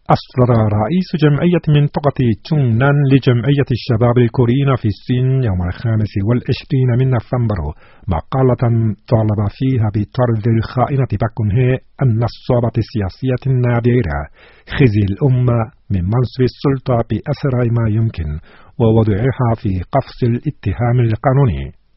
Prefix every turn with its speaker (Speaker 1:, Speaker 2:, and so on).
Speaker 1: أصدر رئيس جمعية منطقة تونغنان لجمعية الشباب الكوريين في الصين يوم 25 من نوفمبر مقالة طالب فيها بطرد الخائنة باك كون هي النصابة السياسية النادرة خزي الأمة من منصب السلطة بأسرع ما يمكن ووضعها في قفص الاتهام القانوني.